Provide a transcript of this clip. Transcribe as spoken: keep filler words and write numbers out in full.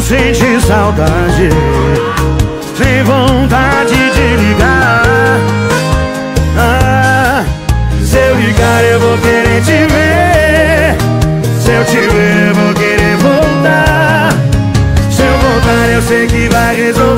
sentir saudade, sem vontade de ligar. Ah, se eu ligar eu vou querer te ver, se eu te ver eu vou querer voltar. Se eu voltar eu sei que vai resolver.